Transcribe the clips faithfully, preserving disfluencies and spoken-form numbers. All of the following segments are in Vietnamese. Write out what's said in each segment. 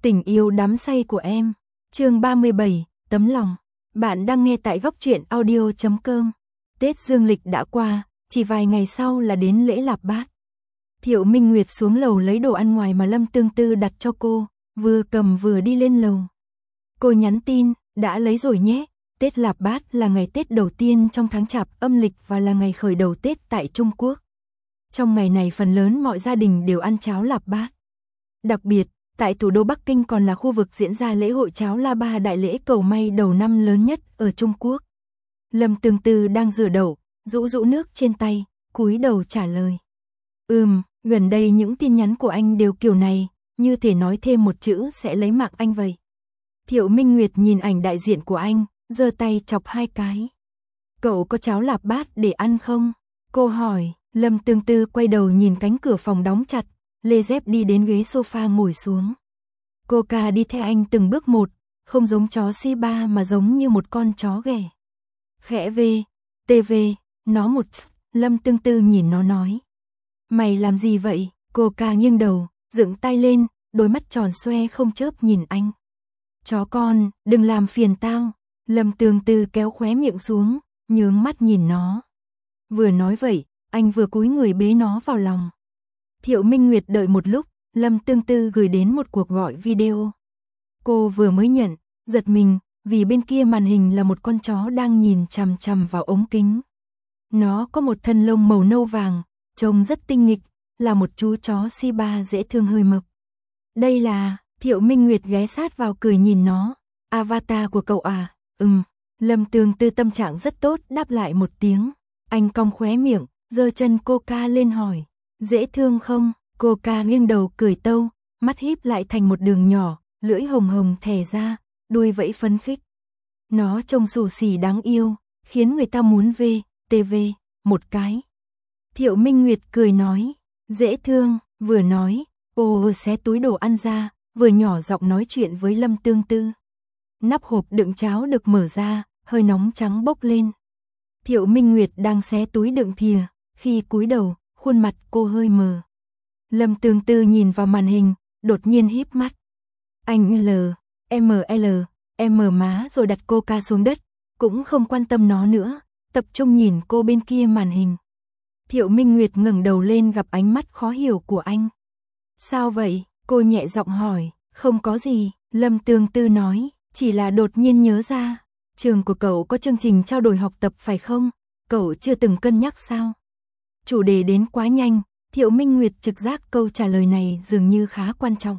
Tình yêu đắm say của em. Chương ba mươi bảy, tấm lòng. Bạn đang nghe tại góc truyện audio chấm com. Tết dương lịch đã qua, chỉ vài ngày sau là đến lễ Lạp Bát. Thiệu Minh Nguyệt xuống lầu lấy đồ ăn ngoài mà Lâm Tương Tư đặt cho cô, vừa cầm vừa đi lên lầu. Cô nhắn tin, đã lấy rồi nhé. Tết Lạp Bát là ngày Tết đầu tiên trong tháng Chạp âm lịch và là ngày khởi đầu Tết tại Trung Quốc. Trong ngày này phần lớn mọi gia đình đều ăn cháo Lạp Bát. Đặc biệt, tại thủ đô Bắc Kinh còn là khu vực diễn ra lễ hội cháo La Ba, đại lễ cầu may đầu năm lớn nhất ở Trung Quốc. Lâm Tương Tư đang rửa đậu, rũ rũ nước trên tay, cúi đầu trả lời. Ừm, gần đây những tin nhắn của anh đều kiểu này, như thể nói thêm một chữ sẽ lấy mạng anh vậy. Thiệu Minh Nguyệt nhìn ảnh đại diện của anh, giơ tay chọc hai cái. Cậu có cháo Lạp Bát để ăn không? Cô hỏi. Lâm Tương Tư quay đầu nhìn cánh cửa phòng đóng chặt, lê dép đi đến ghế sofa ngồi xuống. Cô ca đi theo anh từng bước một, không giống chó Shiba mà giống như một con chó ghẻ. Khẽ về, tê vê, nó một. Lâm Tương Tư nhìn nó nói. Mày làm gì vậy? Cô ca nghiêng đầu, dựng tay lên, đôi mắt tròn xoe không chớp nhìn anh. Chó con, đừng làm phiền tao. Lâm Tương Tư kéo khóe miệng xuống, nhướng mắt nhìn nó. Vừa nói vậy, anh vừa cúi người bế nó vào lòng. Thiệu Minh Nguyệt đợi một lúc, Lâm Tương Tư gửi đến một cuộc gọi video. Cô vừa mới nhận, giật mình, vì bên kia màn hình là một con chó đang nhìn chằm chằm vào ống kính. Nó có một thân lông màu nâu vàng, trông rất tinh nghịch, là một chú chó Shiba dễ thương hơi mập. Đây là, Thiệu Minh Nguyệt ghé sát vào cười nhìn nó. Avatar của cậu à? Ừm. Lâm Tương Tư tâm trạng rất tốt đáp lại một tiếng. Anh cong khóe miệng, giơ chân Coca lên hỏi. Dễ thương không? Coca nghiêng đầu cười tâu, mắt híp lại thành một đường nhỏ, lưỡi hồng hồng thè ra, đuôi vẫy phấn khích. Nó trông xù xì đáng yêu, khiến người ta muốn về, tê vê, một cái. Thiệu Minh Nguyệt cười nói, dễ thương, vừa nói, cô vừa xé túi đồ ăn ra, vừa nhỏ giọng nói chuyện với Lâm Tương Tư. Nắp hộp đựng cháo được mở ra, hơi nóng trắng bốc lên. Thiệu Minh Nguyệt đang xé túi đựng thìa, khi cúi đầu, khuôn mặt cô hơi mờ. Lâm Tương Tư nhìn vào màn hình, đột nhiên híp mắt. Anh L, M L, M má rồi đặt Coca xuống đất, cũng không quan tâm nó nữa, tập trung nhìn cô bên kia màn hình. Thiệu Minh Nguyệt ngẩng đầu lên gặp ánh mắt khó hiểu của anh. Sao vậy? Cô nhẹ giọng hỏi. Không có gì, Lâm Tương Tư nói, chỉ là đột nhiên nhớ ra. Trường của cậu có chương trình trao đổi học tập phải không? Cậu chưa từng cân nhắc sao? Chủ đề đến quá nhanh, Thiệu Minh Nguyệt trực giác câu trả lời này dường như khá quan trọng.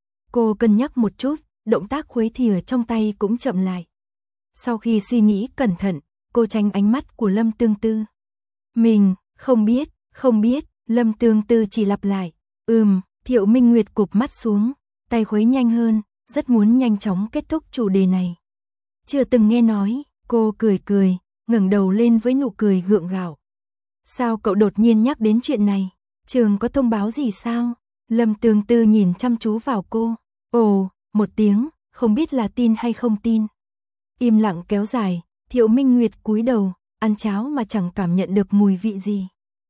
Cô cân nhắc một chút, động tác khuấy thìa trong tay cũng chậm lại. Sau khi suy nghĩ cẩn thận, cô tránh ánh mắt của Lâm Tương Tư. Mình, không biết, không biết, Lâm Tương Tư chỉ lặp lại. Ừm, Thiệu Minh Nguyệt cụp mắt xuống, tay khuấy nhanh hơn, rất muốn nhanh chóng kết thúc chủ đề này. Chưa từng nghe nói, cô cười cười, ngẩng đầu lên với nụ cười gượng gạo. Sao cậu đột nhiên nhắc đến chuyện này? Trường có thông báo gì sao? Lâm Tương Tư nhìn chăm chú vào cô. Ồ, một tiếng, không biết là tin hay không tin. Im lặng kéo dài, Thiệu Minh Nguyệt cúi đầu, ăn cháo mà chẳng cảm nhận được mùi vị gì.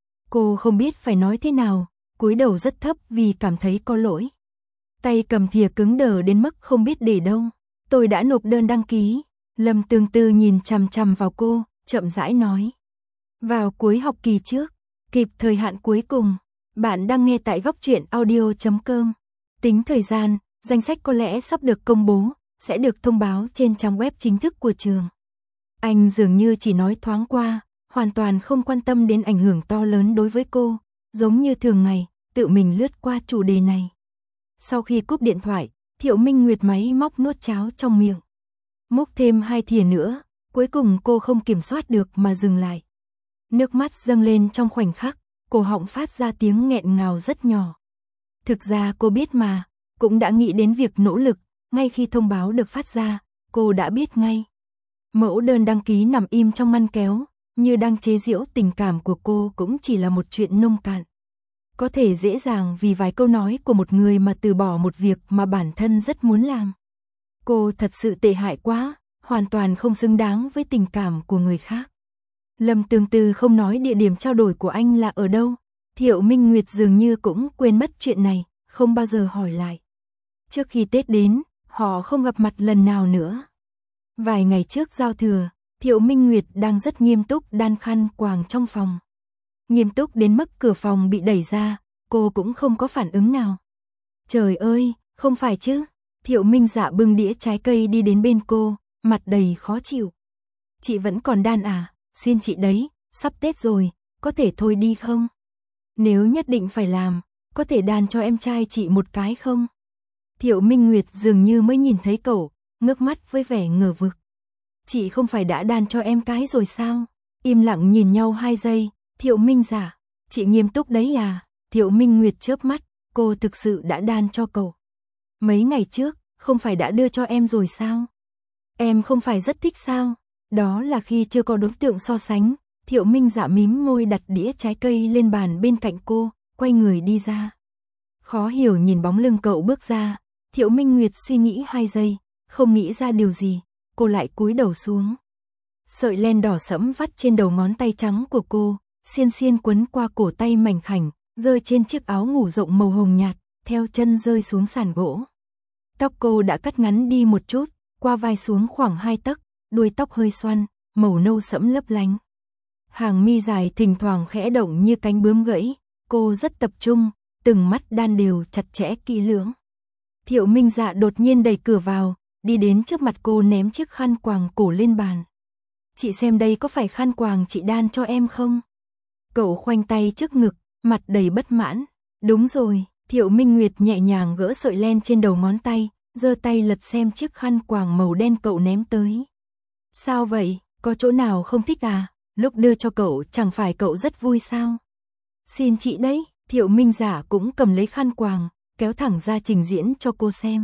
Cô không biết phải nói thế nào, cúi đầu rất thấp vì cảm thấy có lỗi. Tay cầm thìa cứng đờ đến mức không biết để đâu. Tôi đã nộp đơn đăng ký. Lâm Tương Tư nhìn chằm chằm vào cô, chậm rãi nói. Vào cuối học kỳ trước, kịp thời hạn cuối cùng. Bạn đang nghe tại góc truyện audio chấm com. Tính thời gian, danh sách có lẽ sắp được công bố, sẽ được thông báo trên trang web chính thức của trường. Anh dường như chỉ nói thoáng qua, hoàn toàn không quan tâm đến ảnh hưởng to lớn đối với cô, giống như thường ngày, tự mình lướt qua chủ đề này. Sau khi cúp điện thoại, Thiệu Minh Nguyệt máy móc nuốt cháo trong miệng. Múc thêm hai thìa nữa, cuối cùng cô không kiểm soát được mà dừng lại. Nước mắt dâng lên trong khoảnh khắc, cổ họng phát ra tiếng nghẹn ngào rất nhỏ. Thực ra cô biết mà, cũng đã nghĩ đến việc nỗ lực, ngay khi thông báo được phát ra, cô đã biết ngay. Mẫu đơn đăng ký nằm im trong ngăn kéo, như đang chế giễu tình cảm của cô cũng chỉ là một chuyện nông cạn. Có thể dễ dàng vì vài câu nói của một người mà từ bỏ một việc mà bản thân rất muốn làm. Cô thật sự tệ hại quá, hoàn toàn không xứng đáng với tình cảm của người khác. Lâm Tương Tư không nói địa điểm trao đổi của anh là ở đâu. Thiệu Minh Nguyệt dường như cũng quên mất chuyện này, không bao giờ hỏi lại. Trước khi Tết đến, họ không gặp mặt lần nào nữa. Vài ngày trước giao thừa, Thiệu Minh Nguyệt đang rất nghiêm túc đan khăn quàng trong phòng. Nghiêm túc đến mức cửa phòng bị đẩy ra, cô cũng không có phản ứng nào. Trời ơi, không phải chứ? Thiệu Minh Dạ bưng đĩa trái cây đi đến bên cô, mặt đầy khó chịu. Chị vẫn còn đan à, xin chị đấy, sắp Tết rồi, có thể thôi đi không? Nếu nhất định phải làm, có thể đan cho em trai chị một cái không? Thiệu Minh Nguyệt dường như mới nhìn thấy cậu, ngước mắt với vẻ ngờ vực. Chị không phải đã đan cho em cái rồi sao? Im lặng nhìn nhau hai giây, Thiệu Minh Dạ, chị nghiêm túc đấy à? Thiệu Minh Nguyệt chớp mắt, cô thực sự đã đan cho cậu. Mấy ngày trước, không phải đã đưa cho em rồi sao? Em không phải rất thích sao? Đó là khi chưa có đối tượng so sánh. Thiệu Minh Dạ mím môi đặt đĩa trái cây lên bàn bên cạnh cô, quay người đi ra. Khó hiểu nhìn bóng lưng cậu bước ra, Thiệu Minh Nguyệt suy nghĩ hai giây, không nghĩ ra điều gì, cô lại cúi đầu xuống. Sợi len đỏ sẫm vắt trên đầu ngón tay trắng của cô, xiên xiên quấn qua cổ tay mảnh khảnh, rơi trên chiếc áo ngủ rộng màu hồng nhạt, theo chân rơi xuống sàn gỗ. Tóc cô đã cắt ngắn đi một chút, qua vai xuống khoảng hai tấc, đuôi tóc hơi xoăn, màu nâu sẫm lấp lánh. Hàng mi dài thỉnh thoảng khẽ động như cánh bướm gãy, cô rất tập trung, từng mắt đan đều chặt chẽ kỹ lưỡng. Thiệu Minh Dạ đột nhiên đẩy cửa vào, đi đến trước mặt cô ném chiếc khăn quàng cổ lên bàn. Chị xem đây có phải khăn quàng chị đan cho em không? Cậu khoanh tay trước ngực, mặt đầy bất mãn. Đúng rồi, Thiệu Minh Nguyệt nhẹ nhàng gỡ sợi len trên đầu ngón tay, giơ tay lật xem chiếc khăn quàng màu đen cậu ném tới. Sao vậy, có chỗ nào không thích à? Lúc đưa cho cậu chẳng phải cậu rất vui sao? Xin chị đấy, Thiệu Minh Dạ cũng cầm lấy khăn quàng, kéo thẳng ra trình diễn cho cô xem.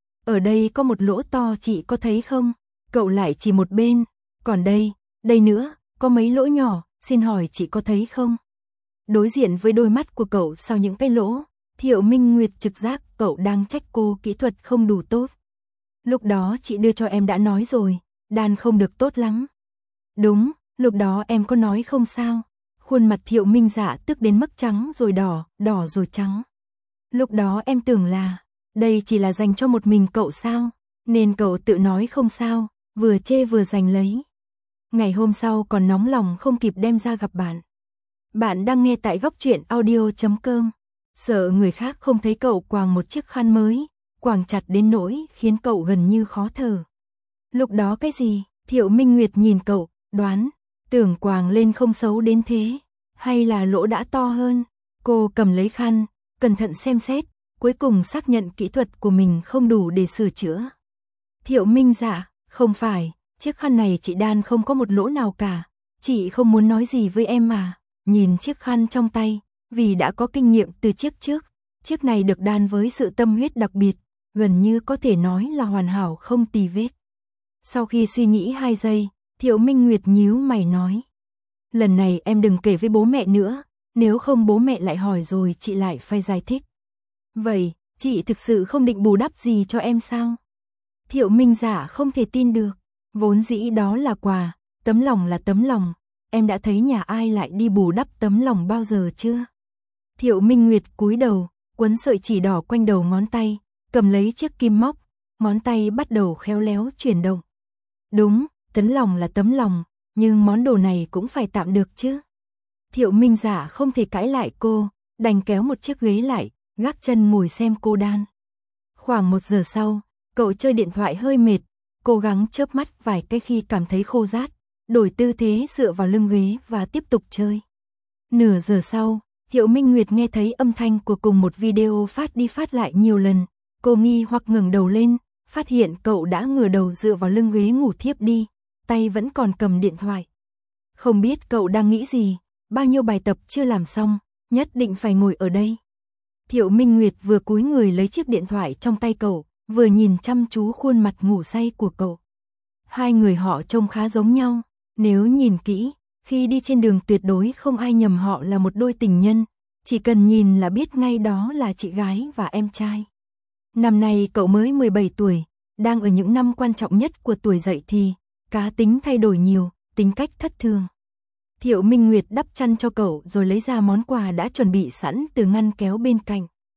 Ở đây có một lỗ to chị có thấy không? Cậu lại chỉ một bên, còn đây, đây nữa, có mấy lỗ nhỏ, xin hỏi chị có thấy không? Đối diện với đôi mắt của cậu sau những cái lỗ, Thiệu Minh Nguyệt trực giác cậu đang trách cô kỹ thuật không đủ tốt. Lúc đó chị đưa cho em đã nói rồi, đan không được tốt lắm. Đúng, lúc đó em có nói không sao? Khuôn mặt Thiệu Minh Dạ tức đến mức trắng rồi đỏ, đỏ rồi trắng. Lúc đó em tưởng là, đây chỉ là dành cho một mình cậu sao? Nên cậu tự nói không sao, vừa chê vừa giành lấy. Ngày hôm sau còn nóng lòng không kịp đem ra gặp bạn. Bạn đang nghe tại góc truyện audio chấm com. Sợ người khác không thấy cậu quàng một chiếc khăn mới, quàng chặt đến nỗi khiến cậu gần như khó thở. Lúc đó cái gì? Thiệu Minh Nguyệt nhìn cậu, đoán, tưởng quàng lên không xấu đến thế, hay là lỗ đã to hơn. Cô cầm lấy khăn, cẩn thận xem xét, cuối cùng xác nhận kỹ thuật của mình không đủ để sửa chữa. Thiệu Minh Dạ, không phải, chiếc khăn này chị đan không có một lỗ nào cả, chị không muốn nói gì với em mà. Nhìn chiếc khăn trong tay, vì đã có kinh nghiệm từ chiếc trước, chiếc này được đan với sự tâm huyết đặc biệt, gần như có thể nói là hoàn hảo không tì vết. Sau khi suy nghĩ hai giây, Thiệu Minh Nguyệt nhíu mày nói. Lần này em đừng kể với bố mẹ nữa, nếu không bố mẹ lại hỏi rồi chị lại phải giải thích. Vậy, chị thực sự không định bù đắp gì cho em sao? Thiệu Minh Dạ không thể tin được, vốn dĩ đó là quà, tấm lòng là tấm lòng, em đã thấy nhà ai lại đi bù đắp tấm lòng bao giờ chưa? Thiệu Minh Nguyệt cúi đầu, quấn sợi chỉ đỏ quanh đầu ngón tay, cầm lấy chiếc kim móc, ngón tay bắt đầu khéo léo chuyển động. Đúng, tấm lòng là tấm lòng, nhưng món đồ này cũng phải tạm được chứ. Thiệu Minh Dạ không thể cãi lại cô, đành kéo một chiếc ghế lại, gác chân ngồi xem cô đan. Khoảng một giờ sau, cậu chơi điện thoại hơi mệt, cố gắng chớp mắt vài cái khi cảm thấy khô rát, đổi tư thế dựa vào lưng ghế và tiếp tục chơi. Nửa giờ sau, Thiệu Minh Nguyệt nghe thấy âm thanh của cùng một video phát đi phát lại nhiều lần, cô nghi hoặc ngẩng đầu lên, phát hiện cậu đã ngửa đầu dựa vào lưng ghế ngủ thiếp đi, tay vẫn còn cầm điện thoại. Không biết cậu đang nghĩ gì, bao nhiêu bài tập chưa làm xong, nhất định phải ngồi ở đây. Thiệu Minh Nguyệt vừa cúi người lấy chiếc điện thoại trong tay cậu, vừa nhìn chăm chú khuôn mặt ngủ say của cậu. Hai người họ trông khá giống nhau, nếu nhìn kỹ, khi đi trên đường tuyệt đối không ai nhầm họ là một đôi tình nhân, chỉ cần nhìn là biết ngay đó là chị gái và em trai. Năm nay cậu mới mười bảy tuổi, đang ở những năm quan trọng nhất của tuổi dậy thì, cá tính thay đổi nhiều, tính cách thất thường. Thiệu Minh Nguyệt đắp chăn cho cậu rồi lấy ra món quà đã chuẩn bị sẵn từ ngăn kéo bên cạnh.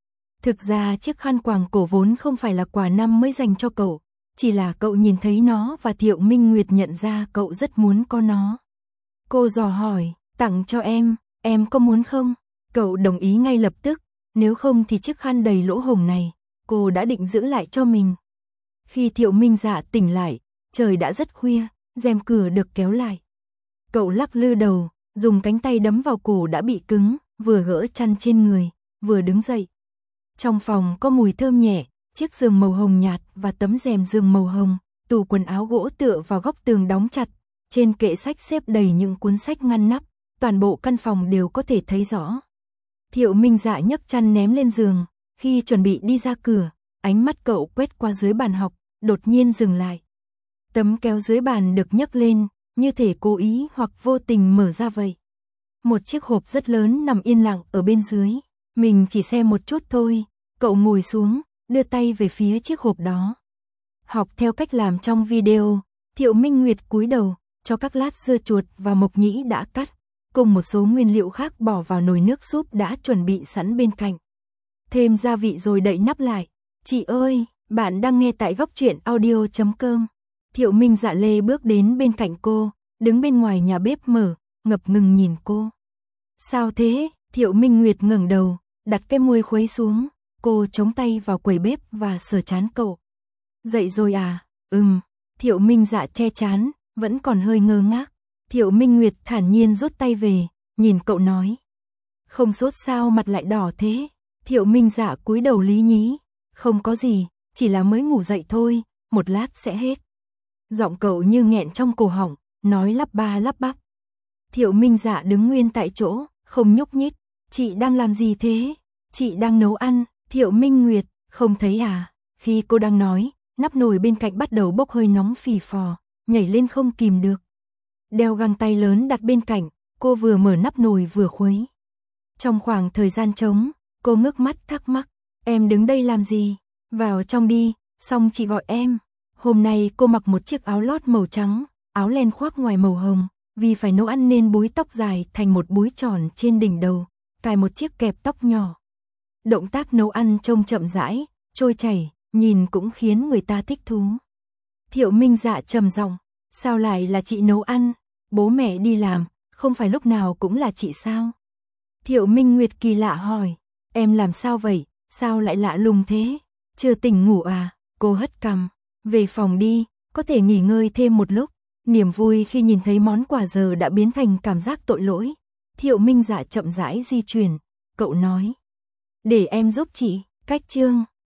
Thực ra chiếc khăn quàng cổ vốn không phải là quà năm mới dành cho cậu, chỉ là cậu nhìn thấy nó và Thiệu Minh Nguyệt nhận ra cậu rất muốn có nó. Cô dò hỏi, tặng cho em, em có muốn không? Cậu đồng ý ngay lập tức, nếu không thì chiếc khăn đầy lỗ hổng này, cô đã định giữ lại cho mình. Khi Thiệu Minh Dạ tỉnh lại, trời đã rất khuya, rèm cửa được kéo lại. Cậu lắc lư đầu, dùng cánh tay đấm vào cổ đã bị cứng, vừa gỡ chăn trên người, vừa đứng dậy. Trong phòng có mùi thơm nhẹ, chiếc giường màu hồng nhạt và tấm rèm giường màu hồng, tủ quần áo gỗ tựa vào góc tường đóng chặt, trên kệ sách xếp đầy những cuốn sách ngăn nắp, toàn bộ căn phòng đều có thể thấy rõ. Thiệu Minh Dạ nhấc chăn ném lên giường, khi chuẩn bị đi ra cửa, ánh mắt cậu quét qua dưới bàn học, đột nhiên dừng lại. Tấm kéo dưới bàn được nhấc lên, như thể cố ý hoặc vô tình mở ra vậy. Một chiếc hộp rất lớn nằm yên lặng ở bên dưới, mình chỉ xem một chút thôi, cậu ngồi xuống, đưa tay về phía chiếc hộp đó. Học theo cách làm trong video, Thiệu Minh Nguyệt cúi đầu, cho các lát dưa chuột và mộc nhĩ đã cắt, cùng một số nguyên liệu khác bỏ vào nồi nước súp đã chuẩn bị sẵn bên cạnh. Thêm gia vị rồi đậy nắp lại. Chị ơi, bạn đang nghe tại góc truyện audio chấm com. Thiệu Minh Dạ lê bước đến bên cạnh cô, đứng bên ngoài nhà bếp mở, ngập ngừng nhìn cô. Sao thế? Thiệu Minh Nguyệt ngẩng đầu, đặt cái môi khuấy xuống, cô chống tay vào quầy bếp và sờ trán cậu. Dậy rồi à? Ừm. Thiệu Minh Dạ che trán, vẫn còn hơi ngơ ngác. Thiệu Minh Nguyệt thản nhiên rút tay về, nhìn cậu nói. Không sốt sao mặt lại đỏ thế? Thiệu Minh Dạ cúi đầu lý nhí. Không có gì, chỉ là mới ngủ dậy thôi, một lát sẽ hết. Giọng cậu như nghẹn trong cổ họng, nói lắp ba lắp bắp. Thiệu Minh Dạ đứng nguyên tại chỗ, không nhúc nhích. Chị đang làm gì thế? Chị đang nấu ăn. Thiệu Minh Nguyệt, không thấy à? Khi cô đang nói, nắp nồi bên cạnh bắt đầu bốc hơi nóng phì phò, nhảy lên không kìm được. Đeo găng tay lớn đặt bên cạnh, cô vừa mở nắp nồi vừa khuấy. Trong khoảng thời gian trống, cô ngước mắt thắc mắc, em đứng đây làm gì? Vào trong đi, xong chị gọi em. Hôm nay cô mặc một chiếc áo lót màu trắng, áo len khoác ngoài màu hồng, vì phải nấu ăn nên búi tóc dài thành một búi tròn trên đỉnh đầu, cài một chiếc kẹp tóc nhỏ. Động tác nấu ăn trông chậm rãi, trôi chảy, nhìn cũng khiến người ta thích thú. Thiệu Minh Dạ trầm giọng, sao lại là chị nấu ăn? Bố mẹ đi làm, không phải lúc nào cũng là chị sao? Thiệu Minh Nguyệt kỳ lạ hỏi, em làm sao vậy, sao lại lạ lùng thế? Chưa tỉnh ngủ à? Cô hất cằm, về phòng đi, có thể nghỉ ngơi thêm một lúc. Niềm vui khi nhìn thấy món quà giờ đã biến thành cảm giác tội lỗi. Thiệu Minh Dạ chậm rãi di chuyển, cậu nói, để em giúp chị. Cách chương